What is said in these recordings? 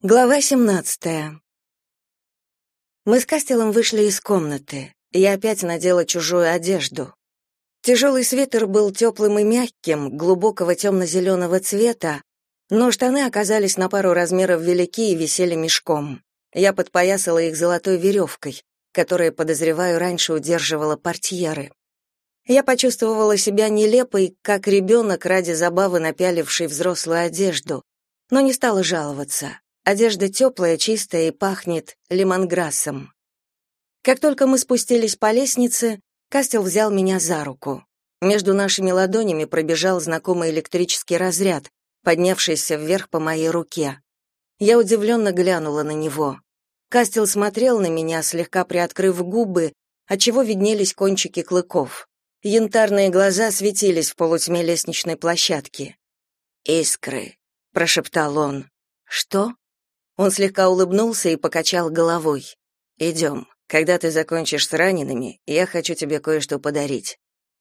Глава 17. Мы с Кастелом вышли из комнаты. Я опять надела чужую одежду. Тяжелый свитер был теплым и мягким, глубокого темно-зеленого цвета, но штаны оказались на пару размеров велики и висели мешком. Я подпоясала их золотой веревкой, которая, подозреваю, раньше удерживала портьеры. Я почувствовала себя нелепой, как ребенок ради забавы напяливший взрослую одежду, но не стала жаловаться. Одежда теплая, чистая и пахнет лемонграссом. Как только мы спустились по лестнице, Кастел взял меня за руку. Между нашими ладонями пробежал знакомый электрический разряд, поднявшийся вверх по моей руке. Я удивленно глянула на него. Кастел смотрел на меня, слегка приоткрыв губы, отчего виднелись кончики клыков. Янтарные глаза светились в полутьме лестничной площадки. «Искры», — прошептал он. «Что?» Он слегка улыбнулся и покачал головой. «Идем. Когда ты закончишь с ранеными, я хочу тебе кое-что подарить».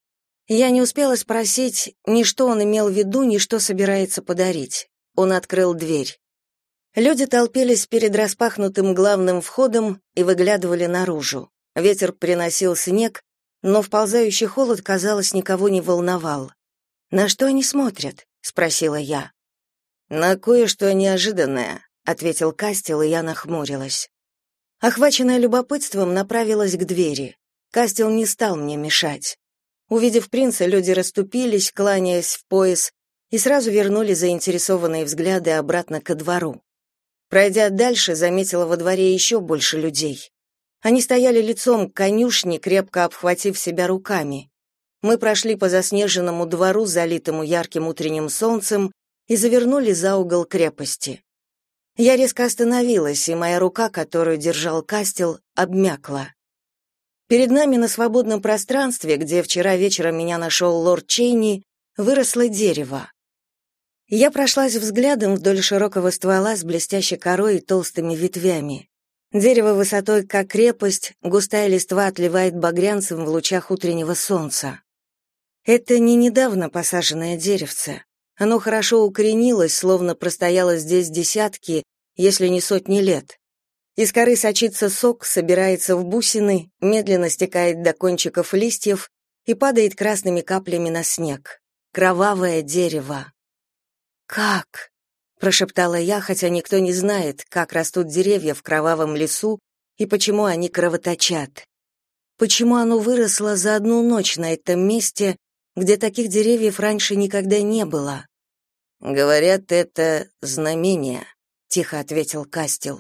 Я не успела спросить, ни что он имел в виду, ни что собирается подарить. Он открыл дверь. Люди толпились перед распахнутым главным входом и выглядывали наружу. Ветер приносил снег, но вползающий холод, казалось, никого не волновал. «На что они смотрят?» — спросила я. «На кое-что неожиданное», — ответил Кастел, и я нахмурилась. Охваченная любопытством, направилась к двери. Кастел не стал мне мешать. Увидев принца, люди расступились, кланяясь в пояс, и сразу вернули заинтересованные взгляды обратно ко двору. Пройдя дальше, заметила во дворе еще больше людей. Они стояли лицом к конюшне, крепко обхватив себя руками. Мы прошли по заснеженному двору, залитому ярким утренним солнцем, и завернули за угол крепости. Я резко остановилась, и моя рука, которую держал Кастел, обмякла. Перед нами на свободном пространстве, где вчера вечером меня нашел лорд Чейни, выросло дерево. Я прошлась взглядом вдоль широкого ствола с блестящей корой и толстыми ветвями. Дерево высотой как крепость, густая листва отливает багрянцем в лучах утреннего солнца. Это не недавно посаженное деревце. Оно хорошо укоренилось, словно простояло здесь десятки, если не сотни лет. Из коры сочится сок, собирается в бусины, медленно стекает до кончиков листьев и падает красными каплями на снег. Кровавое дерево. «Как?» — прошептала я, хотя никто не знает, как растут деревья в кровавом лесу и почему они кровоточат. Почему оно выросло за одну ночь на этом месте, где таких деревьев раньше никогда не было. «Говорят, это знамение», — тихо ответил Кастел.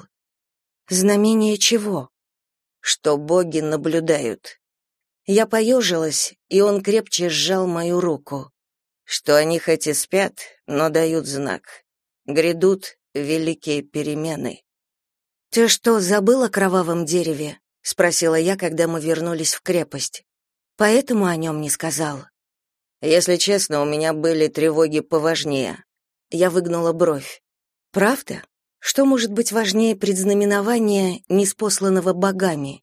«Знамение чего?» «Что боги наблюдают». Я поежилась, и он крепче сжал мою руку. «Что они хоть и спят, но дают знак. Грядут великие перемены». «Ты что, забыл о кровавом дереве?» — спросила я, когда мы вернулись в крепость. «Поэтому о нем не сказал». Если честно, у меня были тревоги поважнее. Я выгнула бровь. Правда? Что может быть важнее предзнаменования, ниспосланного богами?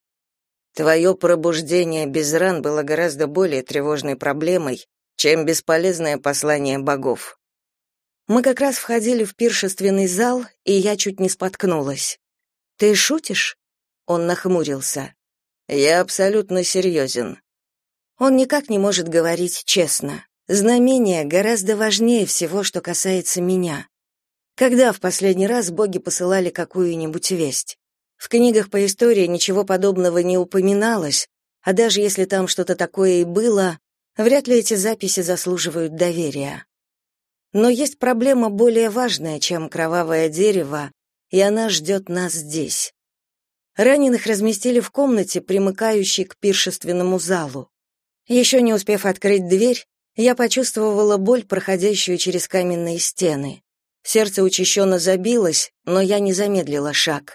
Твое пробуждение без ран было гораздо более тревожной проблемой, чем бесполезное послание богов. Мы как раз входили в пиршественный зал, и я чуть не споткнулась. Ты шутишь? Он нахмурился. Я абсолютно серьезен. Он никак не может говорить честно. Знамение гораздо важнее всего, что касается меня. Когда в последний раз боги посылали какую-нибудь весть? В книгах по истории ничего подобного не упоминалось, а даже если там что-то такое и было, вряд ли эти записи заслуживают доверия. Но есть проблема более важная, чем кровавое дерево, и она ждет нас здесь. Раненых разместили в комнате, примыкающей к пиршественному залу. Еще не успев открыть дверь, я почувствовала боль, проходящую через каменные стены. Сердце учащенно забилось, но я не замедлила шаг.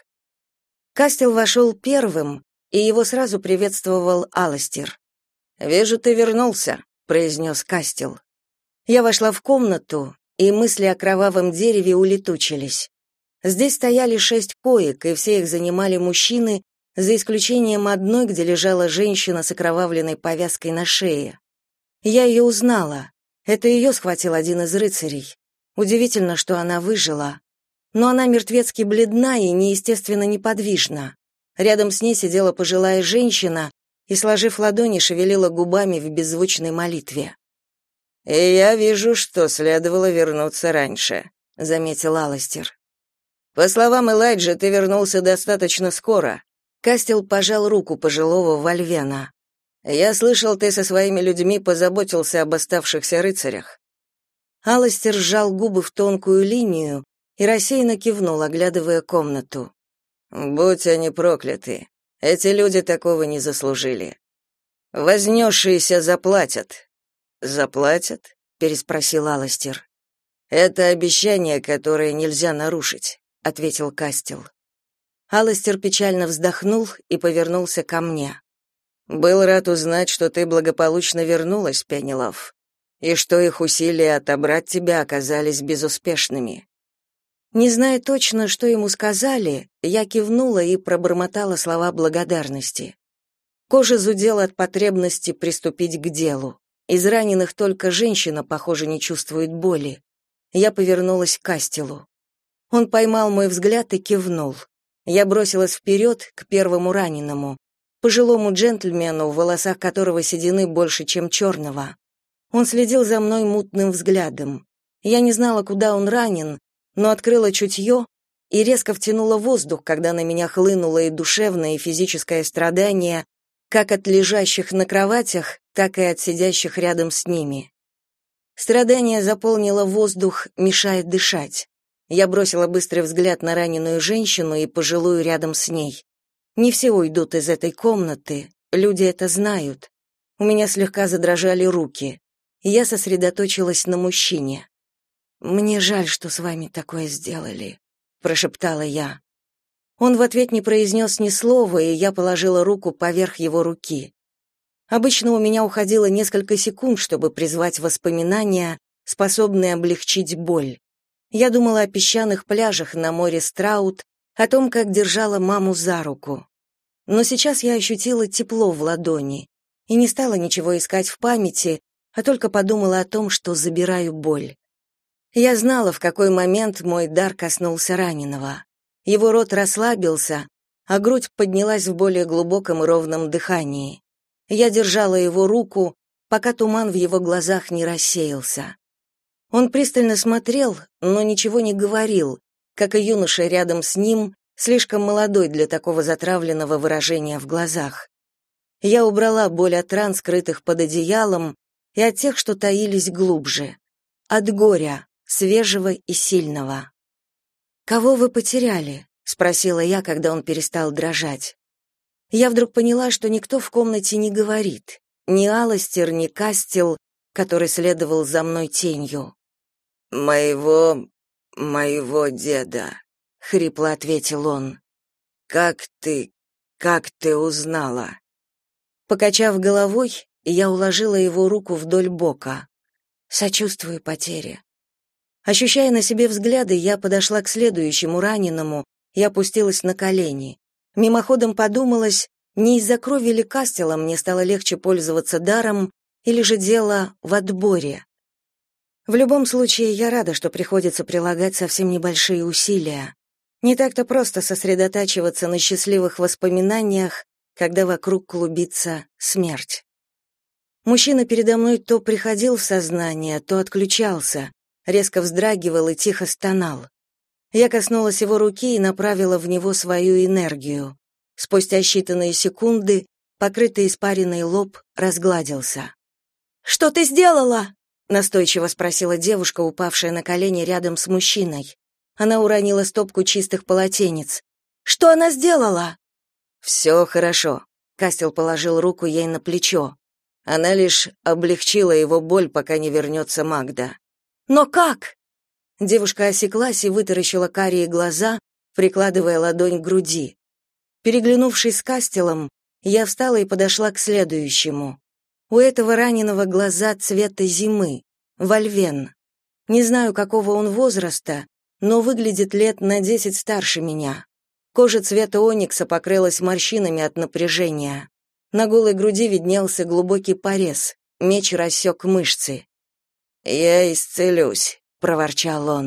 Кастел вошел первым, и его сразу приветствовал Аластир. «Вижу, ты вернулся», — произнес Кастел. Я вошла в комнату, и мысли о кровавом дереве улетучились. Здесь стояли 6 коек, и все их занимали мужчины, за исключением одной, где лежала женщина с окровавленной повязкой на шее. Я ее узнала. Это ее схватил один из рыцарей. Удивительно, что она выжила. но она мертвецки бледна и неестественно неподвижна. Рядом с ней сидела пожилая женщина и, сложив ладони, шевелила губами в беззвучной молитве. «И я вижу, что следовало вернуться раньше», — заметил Аластер. «По словам Элайджа, ты вернулся достаточно скоро». Кастел пожал руку пожилого Вольвена. «Я слышал, ты со своими людьми позаботился об оставшихся рыцарях». Аластер сжал губы в тонкую линию и рассеянно кивнул, оглядывая комнату. «Будь они прокляты. Эти люди такого не заслужили. Вознесшиеся заплатят». «Заплатят?» — переспросил Аластер. «Это обещание, которое нельзя нарушить», — ответил Кастел. Аластер печально вздохнул и повернулся ко мне. «Был рад узнать, что ты благополучно вернулась, Пенелов, и что их усилия отобрать тебя оказались безуспешными». Не зная точно, что ему сказали, я кивнула и пробормотала слова благодарности. Кожа зудела от потребности приступить к делу. Из раненых только женщина, похоже, не чувствует боли. Я повернулась к Кастелу. Он поймал мой взгляд и кивнул. Я бросилась вперед к первому раненому, пожилому джентльмену, в волосах которого седины больше, чем черного. Он следил за мной мутным взглядом. Я не знала, куда он ранен, но открыла чутье и резко втянула воздух, когда на меня хлынуло и душевное, и физическое страдание, как от лежащих на кроватях, так и от сидящих рядом с ними. Страдание заполнило воздух, мешая дышать. Я бросила быстрый взгляд на раненую женщину и пожилую рядом с ней. Не все уйдут из этой комнаты, люди это знают. У меня слегка задрожали руки, и я сосредоточилась на мужчине. «Мне жаль, что с вами такое сделали», — прошептала я. Он в ответ не произнес ни слова, и я положила руку поверх его руки. Обычно у меня уходило несколько секунд, чтобы призвать воспоминания, способные облегчить боль. Я думала о песчаных пляжах на море Страут, о том, как держала маму за руку. Но сейчас я ощутила тепло в ладони и не стала ничего искать в памяти, а только подумала о том, что забираю боль. Я знала, в какой момент мой дар коснулся раненого. Его рот расслабился, а грудь поднялась в более глубоком и ровном дыхании. Я держала его руку, пока туман в его глазах не рассеялся. Он пристально смотрел, но ничего не говорил, как и юноша рядом с ним, слишком молодой для такого затравленного выражения в глазах. Я убрала боль от ран, скрытых под одеялом, и от тех, что таились глубже. От горя, свежего и сильного. «Кого вы потеряли?» — спросила я, когда он перестал дрожать. Я вдруг поняла, что никто в комнате не говорит. Ни Аластер, ни Кастел, который следовал за мной тенью. «Моего деда», — хрипло ответил он. Как ты узнала?» Покачав головой, я уложила его руку вдоль бока. «Сочувствую потере». Ощущая на себе взгляды, я подошла к следующему раненому и опустилась на колени. Мимоходом подумалось, не из-за крови ли Кастела мне стало легче пользоваться даром, или же дело в отборе. В любом случае, я рада, что приходится прилагать совсем небольшие усилия. Не так-то просто сосредотачиваться на счастливых воспоминаниях, когда вокруг клубится смерть. Мужчина передо мной то приходил в сознание, то отключался, резко вздрагивал и тихо стонал. Я коснулась его руки и направила в него свою энергию. Спустя считанные секунды покрытый испариной лоб разгладился. «Что ты сделала?» — настойчиво спросила девушка, упавшая на колени рядом с мужчиной. Она уронила стопку чистых полотенец. «Что она сделала?» «Все хорошо», — Кастел положил руку ей на плечо. Она лишь облегчила его боль, пока не вернется Магда. «Но как?» Девушка осеклась и вытаращила карие глаза, прикладывая ладонь к груди. Переглянувшись с Кастелом, я встала и подошла к следующему. У этого раненого глаза цвета зимы, вольвен. Не знаю, какого он возраста, но выглядит лет на 10 старше меня. Кожа цвета оникса покрылась морщинами от напряжения. На голой груди виднелся глубокий порез, меч рассек мышцы. «Я исцелюсь», — проворчал он.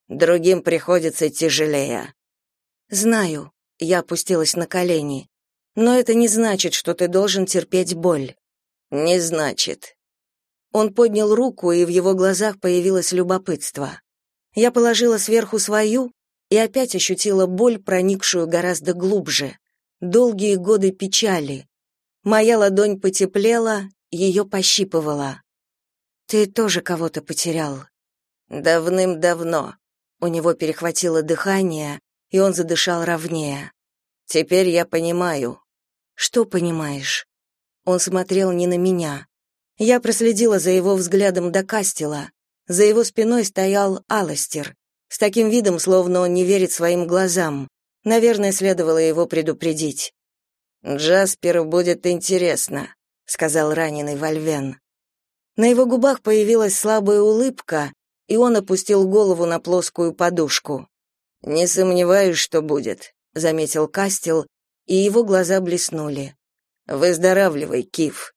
Другим приходится тяжелее. Знаю, я опустилась на колени. Но это не значит, что ты должен терпеть боль. Не значит. Он поднял руку, и в его глазах появилось любопытство. Я положила сверху свою и опять ощутила боль, проникшую гораздо глубже. Долгие годы печали. Моя ладонь потеплела, ее пощипывала. Ты тоже кого-то потерял. Давным-давно. У него перехватило дыхание, и он задышал ровнее. Теперь я понимаю. Что понимаешь? Он смотрел не на меня. Я проследила за его взглядом до Кастела. За его спиной стоял Аластер, с таким видом, словно он не верит своим глазам. Наверное, следовало его предупредить. «Джасперу будет интересно», — сказал раненый Вольвен. На его губах появилась слабая улыбка, и он опустил голову на плоскую подушку. «Не сомневаюсь, что будет», — заметил Кастел, и его глаза блеснули. «Выздоравливай, Кив».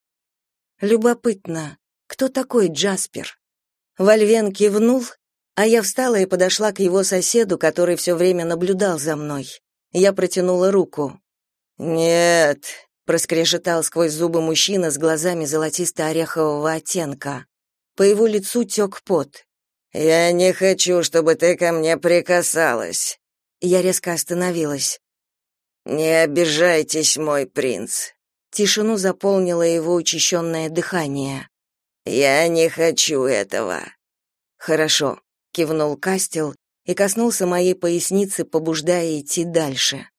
Любопытно, кто такой Джаспер? Вольвен кивнул, а я встала и подошла к его соседу, который все время наблюдал за мной. Я протянула руку. «Нет», — проскрежетал сквозь зубы мужчина с глазами золотисто-орехового оттенка. По его лицу тек пот. «Я не хочу, чтобы ты ко мне прикасалась». Я резко остановилась. «Не обижайтесь, мой принц». Тишину заполнило его учащенное дыхание. «Я не хочу этого». «Хорошо», — кивнул Кастел и коснулся моей поясницы, побуждая идти дальше.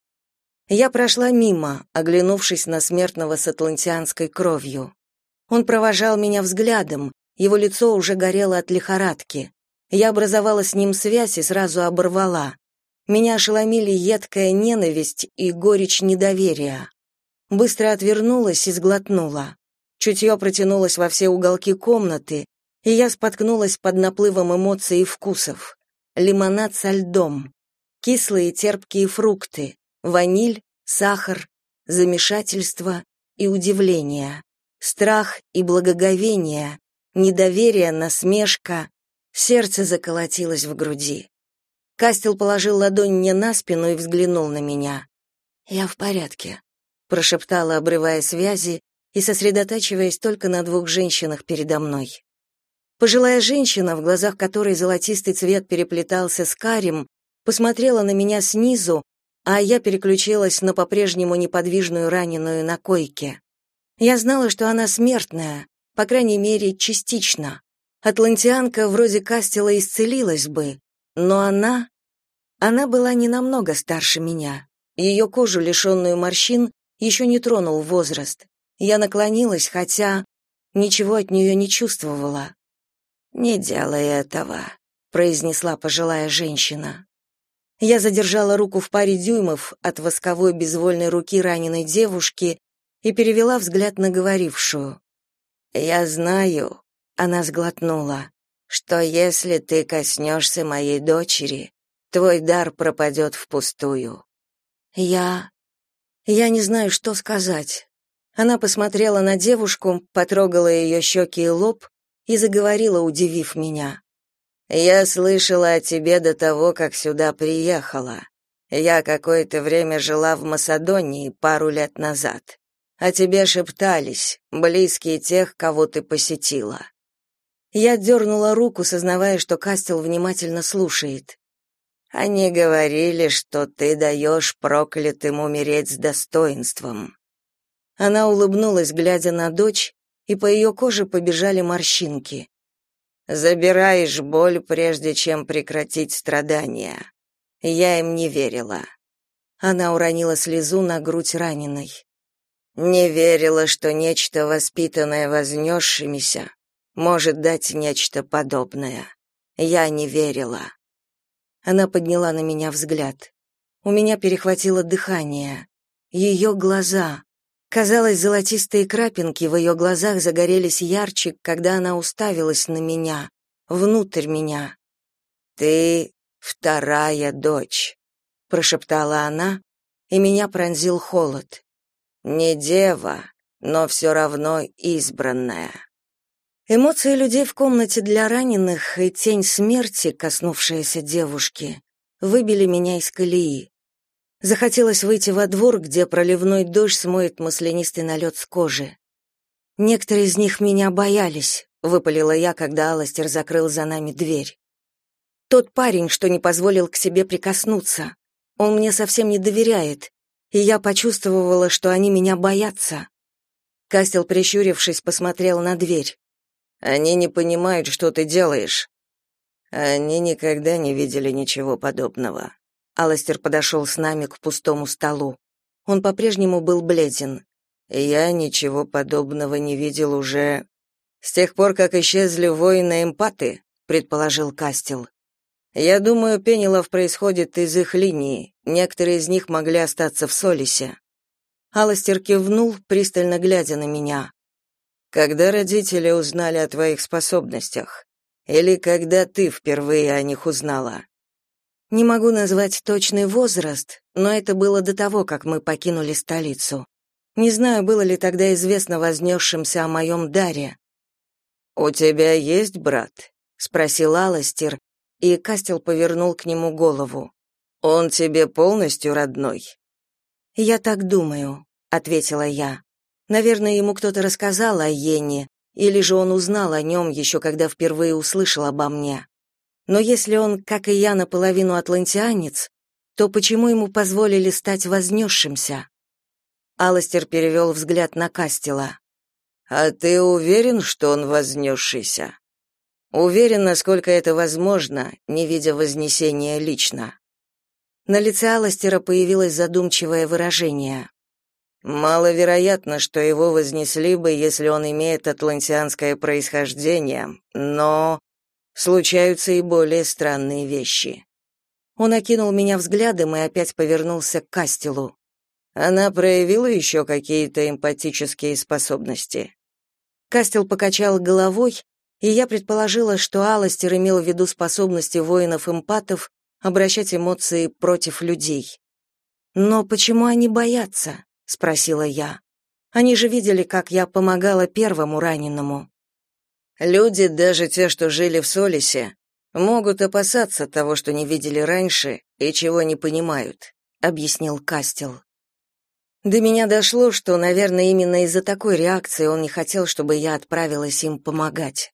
Я прошла мимо, оглянувшись на смертного с атлантианской кровью. Он провожал меня взглядом, его лицо уже горело от лихорадки. Я образовала с ним связь и сразу оборвала. Меня ошеломили едкая ненависть и горечь недоверия. Быстро отвернулась и сглотнула. Чутье протянулось во все уголки комнаты, и я споткнулась под наплывом эмоций и вкусов. Лимонад со льдом, кислые терпкие фрукты, ваниль, сахар, замешательство и удивление, страх и благоговение, недоверие, насмешка. Сердце заколотилось в груди. Кастел положил ладонь мне на спину и взглянул на меня. «Я в порядке», — прошептала, обрывая связи и сосредотачиваясь только на двух женщинах передо мной. Пожилая женщина, в глазах которой золотистый цвет переплетался с карим, посмотрела на меня снизу, а я переключилась на по-прежнему неподвижную раненую на койке. Я знала, что она смертная, по крайней мере, частично. Атлантианка вроде Кастела исцелилась бы, но она была не намного старше меня. Ее кожу, лишенную морщин, еще не тронул возраст. Я наклонилась, хотя ничего от нее не чувствовала. «Не делай этого», — произнесла пожилая женщина. Я задержала руку в паре дюймов от восковой безвольной руки раненой девушки и перевела взгляд на говорившую. «Я знаю», — она сглотнула, «что если ты коснешься моей дочери, твой дар пропадет впустую». Я не знаю, что сказать. Она посмотрела на девушку, потрогала ее щеки и лоб и заговорила, удивив меня. «Я слышала о тебе до того, как сюда приехала. Я какое-то время жила в Македонии пару лет назад. О тебе шептались, близкие тех, кого ты посетила». Я дернула руку, сознавая, что Кастел внимательно слушает. «Они говорили, что ты даешь проклятым умереть с достоинством». Она улыбнулась, глядя на дочь, и по ее коже побежали морщинки. «Забираешь боль, прежде чем прекратить страдания». Я им не верила. Она уронила слезу на грудь раненой. Не верила, что нечто, воспитанное вознесшимися, может дать нечто подобное. Я не верила. Она подняла на меня взгляд. У меня перехватило дыхание. Ее глаза. Казалось, золотистые крапинки в ее глазах загорелись ярче, когда она уставилась на меня, внутрь меня. «Ты вторая дочь», — прошептала она, и меня пронзил холод. «Не дева, но все равно избранная». Эмоции людей в комнате для раненых и тень смерти, коснувшаяся девушки, выбили меня из колеи. Захотелось выйти во двор, где проливной дождь смоет маслянистый налет с кожи. Некоторые из них меня боялись, выпалила я, когда Аластер закрыл за нами дверь. Тот парень, что не позволил к себе прикоснуться. Он мне совсем не доверяет, и я почувствовала, что они меня боятся. Кастел, прищурившись, посмотрел на дверь. Они не понимают, что ты делаешь. Они никогда не видели ничего подобного. Аластер подошел с нами к пустому столу. Он по-прежнему был бледен. Я ничего подобного не видел уже с тех пор, как исчезли воины-эмпаты, предположил Кастел. Я думаю, Пенелов происходит из их линии. Некоторые из них могли остаться в Солисе. Аластер кивнул, пристально глядя на меня. Когда родители узнали о твоих способностях? Или когда ты впервые о них узнала? Не могу назвать точный возраст, но это было до того, как мы покинули столицу. Не знаю, было ли тогда известно вознесшимся о моем даре. «У тебя есть брат?» — спросил Аластер, и Кастел повернул к нему голову. «Он тебе полностью родной?» «Я так думаю», — ответила я. Наверное, ему кто-то рассказал о Йене, или же он узнал о нем еще когда впервые услышал обо мне. Но если он, как и я, наполовину атлантианец, то почему ему позволили стать вознесшимся? Аластер перевел взгляд на Кастела. «А ты уверен, что он вознесшийся?» «Уверен, насколько это возможно, не видя вознесения лично». На лице Аластера появилось задумчивое выражение. Маловероятно, что его вознесли бы, если он имеет атлантианское происхождение, но случаются и более странные вещи. Он окинул меня взглядом и опять повернулся к Кастелу. Она проявила еще какие-то эмпатические способности. Кастел покачал головой, и я предположила, что Аластер имел в виду способности воинов-эмпатов обращать эмоции против людей. Но почему они боятся? — спросила я. «Они же видели, как я помогала первому раненому». «Люди, даже те, что жили в Солисе, могут опасаться того, что не видели раньше и чего не понимают», — объяснил Кастел. До меня дошло, что, наверное, именно из-за такой реакции он не хотел, чтобы я отправилась им помогать.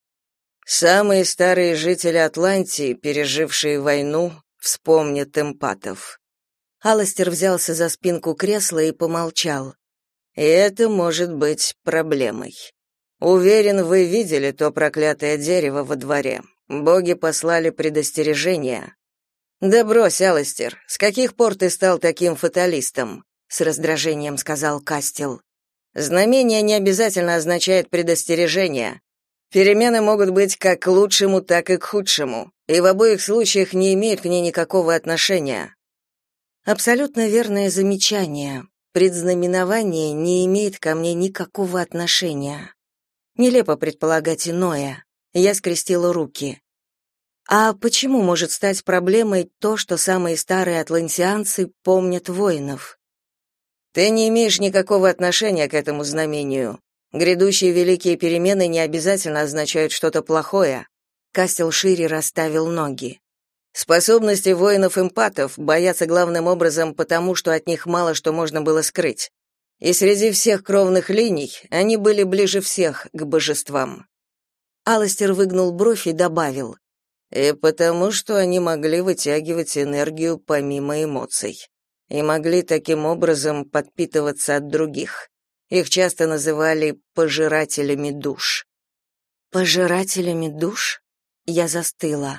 «Самые старые жители Атлантии, пережившие войну, вспомнят эмпатов». Аластер взялся за спинку кресла и помолчал. И это может быть проблемой. Уверен, вы видели то проклятое дерево во дворе. Боги послали предостережение. Да брось, Аластер, с каких пор ты стал таким фаталистом? С раздражением сказал Кастел. Знамение не обязательно означает предостережение. Перемены могут быть как к лучшему, так и к худшему, и в обоих случаях не имеют к ней никакого отношения. Абсолютно верное замечание. Предзнаменование не имеет ко мне никакого отношения. Нелепо предполагать иное. Я скрестила руки. А почему может стать проблемой то, что самые старые атлантианцы помнят воинов? Ты не имеешь никакого отношения к этому знамению. Грядущие великие перемены не обязательно означают что-то плохое. Кастел шире расставил ноги. Способности воинов-эмпатов боятся главным образом потому, что от них мало что можно было скрыть. И среди всех кровных линий они были ближе всех к божествам. Аластер выгнул бровь и добавил: «И потому, что они могли вытягивать энергию помимо эмоций. И могли таким образом подпитываться от других. Их часто называли пожирателями душ». «Пожирателями душ?» Я застыла.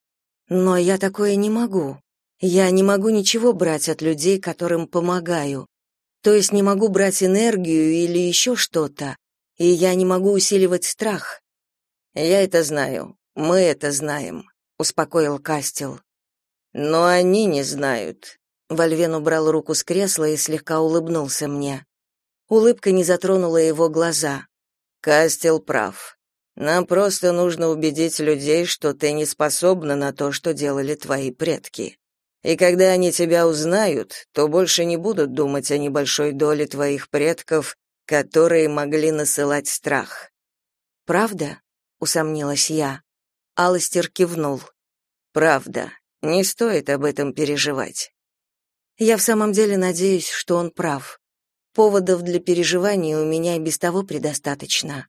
Но я такое не могу. Я не могу ничего брать от людей, которым помогаю. То есть не могу брать энергию или еще что-то. И я не могу усиливать страх. Я это знаю. Мы это знаем, успокоил Кастел. Но они не знают. Вольвен убрал руку с кресла и слегка улыбнулся мне. Улыбка не затронула его глаза. Кастел прав. Нам просто нужно убедить людей, что ты не способна на то, что делали твои предки. И когда они тебя узнают, то больше не будут думать о небольшой доле твоих предков, которые могли насылать страх. Правда? Усомнилась я. Аластер кивнул. Правда. Не стоит об этом переживать. Я в самом деле надеюсь, что он прав. Поводов для переживаний у меня и без того предостаточно.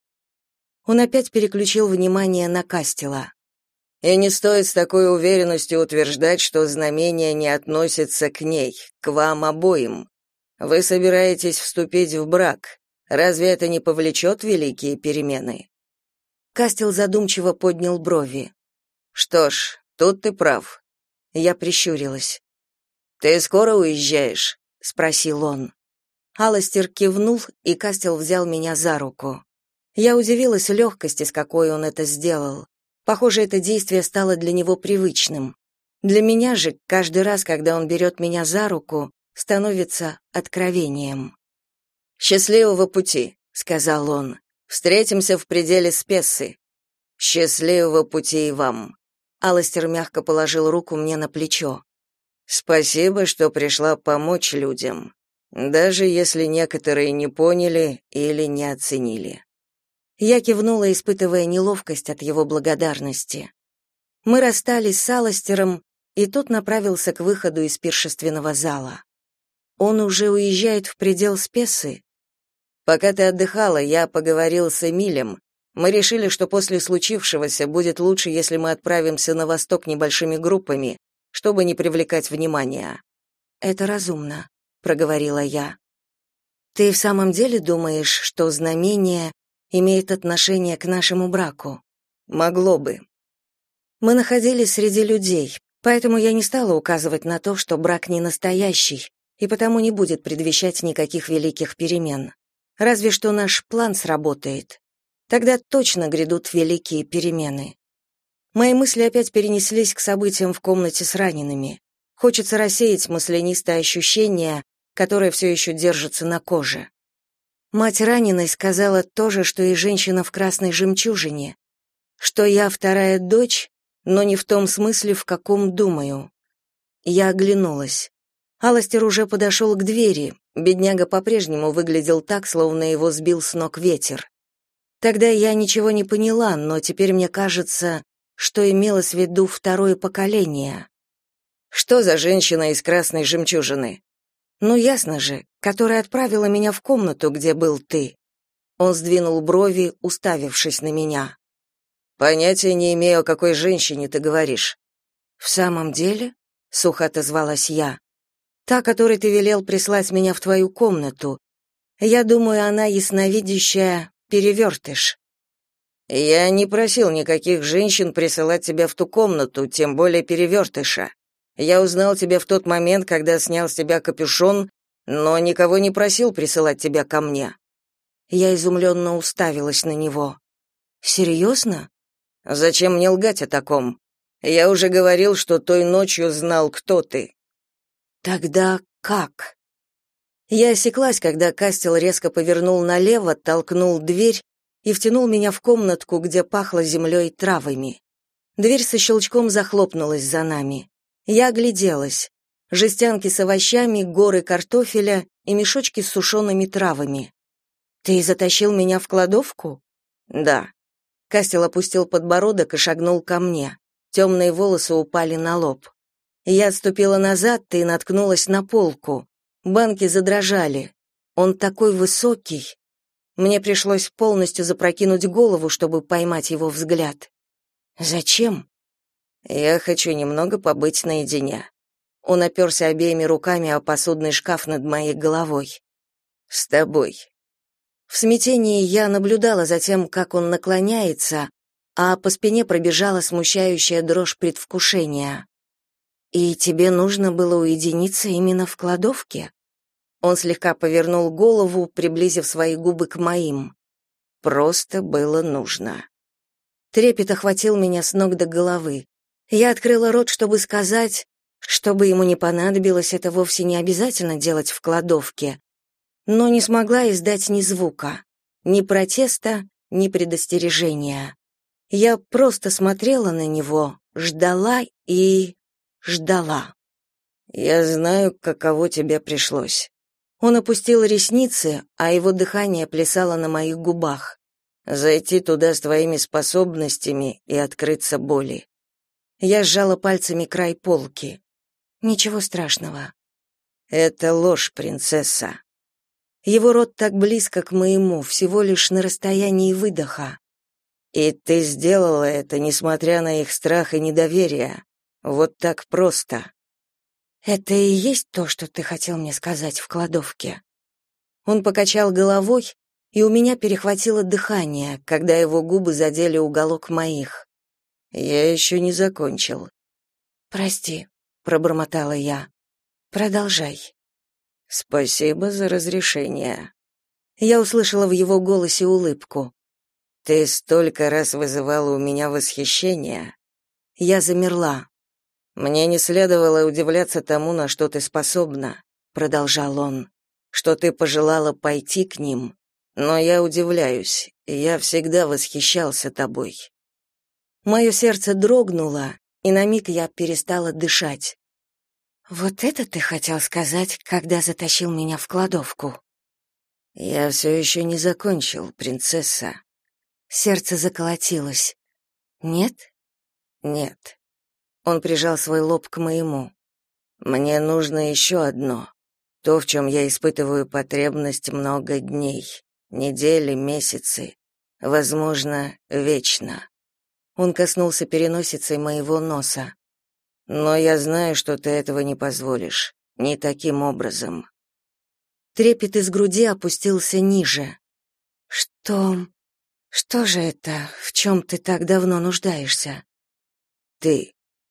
Он опять переключил внимание на Кастела. И не стоит с такой уверенностью утверждать, что знамение не относится к ней, к вам обоим. Вы собираетесь вступить в брак. Разве это не повлечет великие перемены? Кастел задумчиво поднял брови. Что ж, тут ты прав. Я прищурилась. Ты скоро уезжаешь? Спросил он. Аластер кивнул, и Кастел взял меня за руку. Я удивилась легкости, с какой он это сделал. Похоже, это действие стало для него привычным. Для меня же, каждый раз, когда он берет меня за руку, становится откровением. «Счастливого пути», — сказал он. «Встретимся в пределе Спессы. Счастливого пути и вам». Аластер мягко положил руку мне на плечо. «Спасибо, что пришла помочь людям, даже если некоторые не поняли или не оценили». Я кивнула, испытывая неловкость от его благодарности. Мы расстались с Аластером, и тот направился к выходу из пиршественного зала. Он уже уезжает в предел Спессы? Пока ты отдыхала, я поговорил с Эмилем. Мы решили, что после случившегося будет лучше, если мы отправимся на восток небольшими группами, чтобы не привлекать внимания. Это разумно, проговорила я. Ты в самом деле думаешь, что знамение имеет отношение к нашему браку? Могло бы. Мы находились среди людей, поэтому я не стала указывать на то, что брак не настоящий, и потому не будет предвещать никаких великих перемен. Разве что наш план сработает. Тогда точно грядут великие перемены. Мои мысли опять перенеслись к событиям в комнате с ранеными. Хочется рассеять маслянистое ощущение, которое все еще держится на коже. Мать раненой сказала то же, что и женщина в красной жемчужине, что я вторая дочь, но не в том смысле, в каком думаю. Я оглянулась. Аластер уже подошел к двери, бедняга по-прежнему выглядел так, словно его сбил с ног ветер. Тогда я ничего не поняла, но теперь мне кажется, что имелось в виду второе поколение. Что за женщина из красной жемчужины? Ну, ясно же, которая отправила меня в комнату, где был ты. Он сдвинул брови, уставившись на меня. Понятия не имею, о какой женщине ты говоришь. В самом деле? Сухо отозвалась я. Та, которой ты велел прислать меня в твою комнату. Я думаю, она ясновидящая перевертыш. Я не просил никаких женщин присылать тебя в ту комнату, тем более перевертыша. Я узнал тебя в тот момент, когда снял с тебя капюшон, но никого не просил присылать тебя ко мне. Я изумленно уставилась на него. Серьезно? Зачем мне лгать о таком? Я уже говорил, что той ночью знал, кто ты. Тогда как? Я осеклась, когда Кастел резко повернул налево, толкнул дверь и втянул меня в комнатку, где пахло землей и травами. Дверь со щелчком захлопнулась за нами. Я огляделась. Жестянки с овощами, горы картофеля и мешочки с сушеными травами. «Ты затащил меня в кладовку?» «Да». Кастел опустил подбородок и шагнул ко мне. Темные волосы упали на лоб. Я отступила назад и наткнулась на полку. Банки задрожали. Он такой высокий. Мне пришлось полностью запрокинуть голову, чтобы поймать его взгляд. «Зачем?» «Я хочу немного побыть наедине». Он оперся обеими руками о посудный шкаф над моей головой. «С тобой». В смятении я наблюдала за тем, как он наклоняется, а по спине пробежала смущающая дрожь предвкушения. «И тебе нужно было уединиться именно в кладовке?» Он слегка повернул голову, приблизив свои губы к моим. «Просто было нужно». Трепет охватил меня с ног до головы. Я открыла рот, чтобы сказать, чтобы ему не понадобилось, это вовсе не обязательно делать в кладовке, но не смогла издать ни звука, ни протеста, ни предостережения. Я просто смотрела на него, ждала и ждала. «Я знаю, каково тебе пришлось». Он опустил ресницы, а его дыхание плясало на моих губах. Зайти туда с твоими способностями и открыться боли. Я сжала пальцами край полки. Ничего страшного. Это ложь, принцесса. Его рот так близко к моему, всего лишь на расстоянии выдоха. И ты сделала это, несмотря на их страх и недоверие. Вот так просто. Это и есть то, что ты хотел мне сказать в кладовке. Он покачал головой, и у меня перехватило дыхание, когда его губы задели уголок моих. Я еще не закончил. Прости, пробормотала я. Продолжай. Спасибо за разрешение. Я услышала в его голосе улыбку. Ты столько раз вызывала у меня восхищение. Я замерла. Мне не следовало удивляться тому, на что ты способна, продолжал он. Что ты пожелала пойти к ним, но я удивляюсь. Я всегда восхищался тобой. Мое сердце дрогнуло, и на миг я перестала дышать. Вот это ты хотел сказать, когда затащил меня в кладовку? Я все еще не закончил, принцесса. Сердце заколотилось. Нет? Нет. Он прижал свой лоб к моему. Мне нужно еще одно. То, в чем я испытываю потребность много дней, недели, месяцы, возможно, вечно. Он коснулся переносицей моего носа. Но я знаю, что ты этого не позволишь. Не таким образом. Трепет из груди опустился ниже. Что же это, в чем ты так давно нуждаешься? Ты.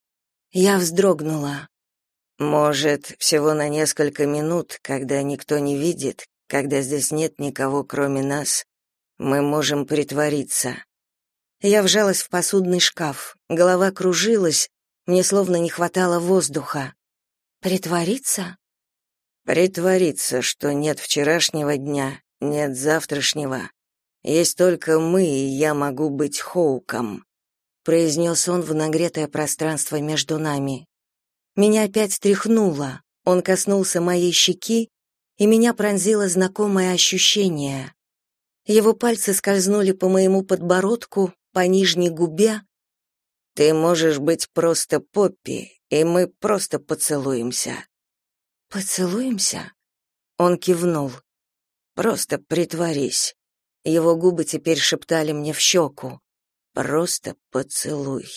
Я вздрогнула. Может, всего на несколько минут, когда никто не видит, когда здесь нет никого, кроме нас, мы можем притвориться. Я вжалась в посудный шкаф. Голова кружилась. Мне словно не хватало воздуха. Притвориться? Притвориться, что нет вчерашнего дня, нет завтрашнего. Есть только мы, и я могу быть Хоуком, произнес он в нагретое пространство между нами. Меня опять тряхнуло. Он коснулся моей щеки, и меня пронзило знакомое ощущение. Его пальцы скользнули по моему подбородку, по нижней губе. Ты можешь быть просто Поппи, и мы просто поцелуемся. Поцелуемся? Он кивнул. Просто притворись. Его губы теперь шептали мне в щеку. Просто поцелуй.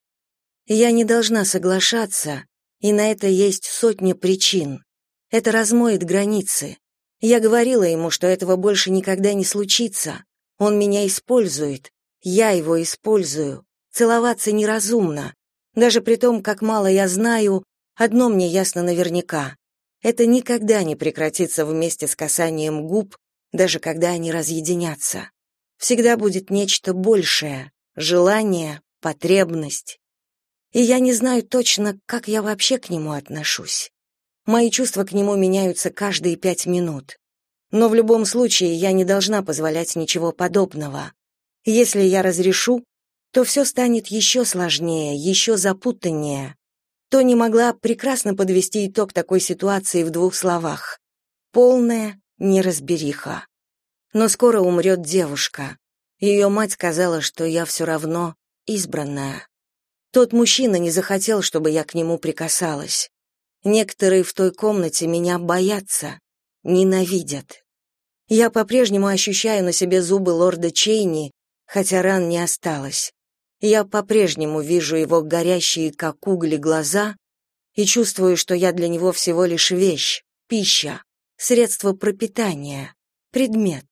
Я не должна соглашаться, и на это есть сотни причин. Это размоет границы. Я говорила ему, что этого больше никогда не случится. Он меня использует. Я его использую. Целоваться неразумно. Даже при том, как мало я знаю, одно мне ясно наверняка. Это никогда не прекратится вместе с касанием губ, даже когда они разъединятся. Всегда будет нечто большее, желание, потребность. И я не знаю точно, как я вообще к нему отношусь. Мои чувства к нему меняются каждые 5 минут. Но в любом случае я не должна позволять ничего подобного. Если я разрешу, то все станет еще сложнее, еще запутаннее. Тони могла прекрасно подвести итог такой ситуации в 2 словах. Полная неразбериха. Но скоро умрет девушка. Ее мать сказала, что я все равно избранная. Тот мужчина не захотел, чтобы я к нему прикасалась. Некоторые в той комнате меня боятся, ненавидят. Я по-прежнему ощущаю на себе зубы лорда Чейни, хотя ран не осталось. Я по-прежнему вижу его горящие, как угли, глаза и чувствую, что я для него всего лишь вещь, пища, средство пропитания, предмет.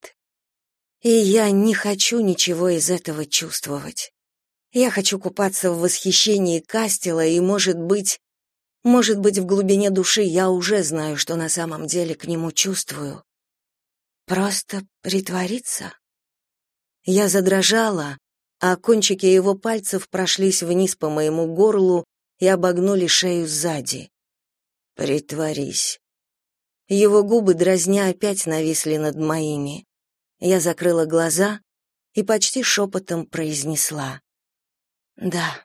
И я не хочу ничего из этого чувствовать. Я хочу купаться в восхищении Кастела, и, может быть, в глубине души я уже знаю, что на самом деле к нему чувствую. Просто притвориться? Я задрожала, а кончики его пальцев прошлись вниз по моему горлу и обогнули шею сзади. Притворись. Его губы, дразня, опять нависли над моими. Я закрыла глаза и почти шепотом произнесла: «Да».